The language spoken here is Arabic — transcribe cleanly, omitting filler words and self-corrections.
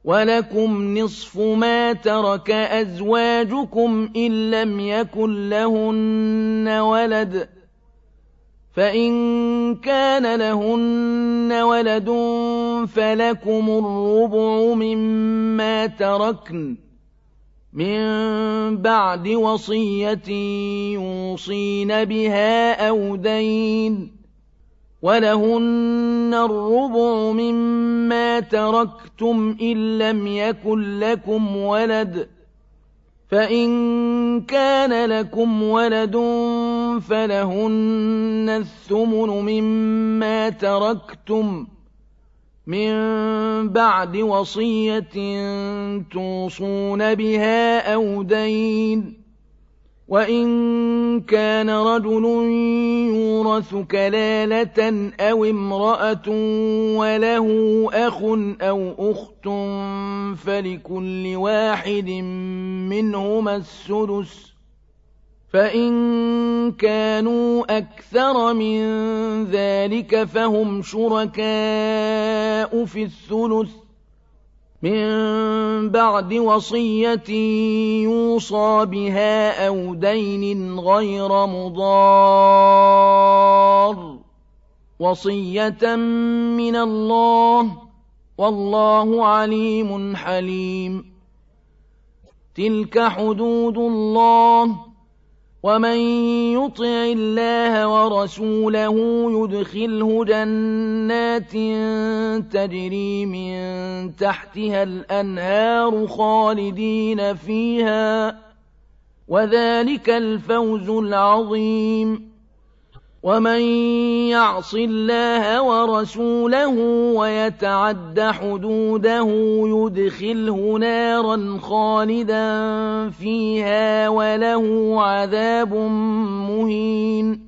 وَلَكُمْ نِصْفُ مَا تَرَكَ أَزْوَاجُكُمْ إِن لَّمْ يَكُن لَّهُنَّ وَلَدٌ، فَإِن كَانَ لَهُنَّ وَلَدٌ فَلَكُمُ الرُّبُعُ مِمَّا تَرَكْنَ مِن بَعْدِ وَصِيَّةٍ يُوصِينَ بِهَا أَوْ دَيْنٍ ۗ وَلَهُنَّ الرُّبُعُ مِمَّا تَرَكْتُمْ إِن لَّمْ يَكُن لَّكُمْ وَلَدٌ، فَإِن كَانَ لَكُمْ وَلَدٌ فَلَهُنَّ الثُّمُنُ مِمَّا تَرَكْتُم مِّن بَعْدِ وَصِيَّةٍ تُوصُونَ بِهَا أَوْ دَيْنٍ ۗ وَإِن كَانَ رَجُلٌ يُورَثُ كَلَالَةً أَوِ امْرَأَةٌ وَلَهُ أَخٌ أَوْ أُخْتٌ فَلِكُلِّ واحد مِّنْهُمَا السُّدُسُ، فَإِن كَانُوا أَكْثَرَ مِن ذَلِكَ فَهُمْ شُرَكَاءُ فِي الثُّلُثِ مِن بَعْدِ وَصِيَّةٍ يُوصَىٰ بِهَا أَوْ دَيْنٍ غَيْرَ مُضَارٍّ ۚ وَصِيَّةً مِّنَ اللَّهِ ۗ وَاللَّهُ عَلِيمٌ حَلِيمٌ. تِلْكَ حُدُودُ اللَّهِ ۚ وَمَن يُطِعِ اللَّهَ وَرَسُولَهُ يُدْخِلْهُ جَنَّاتٍ تَجْرِي مِن تَحْتِهَا الْأَنْهَارُ خَالِدِينَ فِيهَا ۚ وَذَٰلِكَ الْفَوْزُ الْعَظِيمُ. وَمَن يَعْصِ اللَّهَ وَرَسُولَهُ وَيَتَعَدَّ حُدُودَهُ يُدْخِلْهُ نَارًا خَالِدًا فِيهَا وَلَهُ عَذَابٌ مُّهِينٌ.